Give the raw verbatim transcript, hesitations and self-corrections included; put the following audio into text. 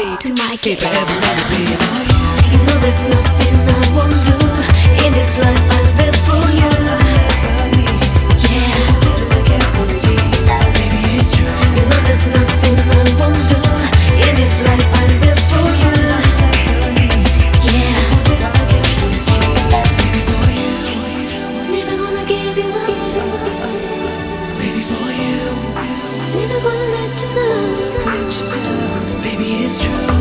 K to my K forever, ever be. You know there's nothing I won't do in this life. I'll live for you. Yeah. Baby, it's true. You know there's nothing I won't do in this life. I'll live for you. Yeah. Never gonna give you up. Baby, for you. Never gonna let you down. Baby, it's true.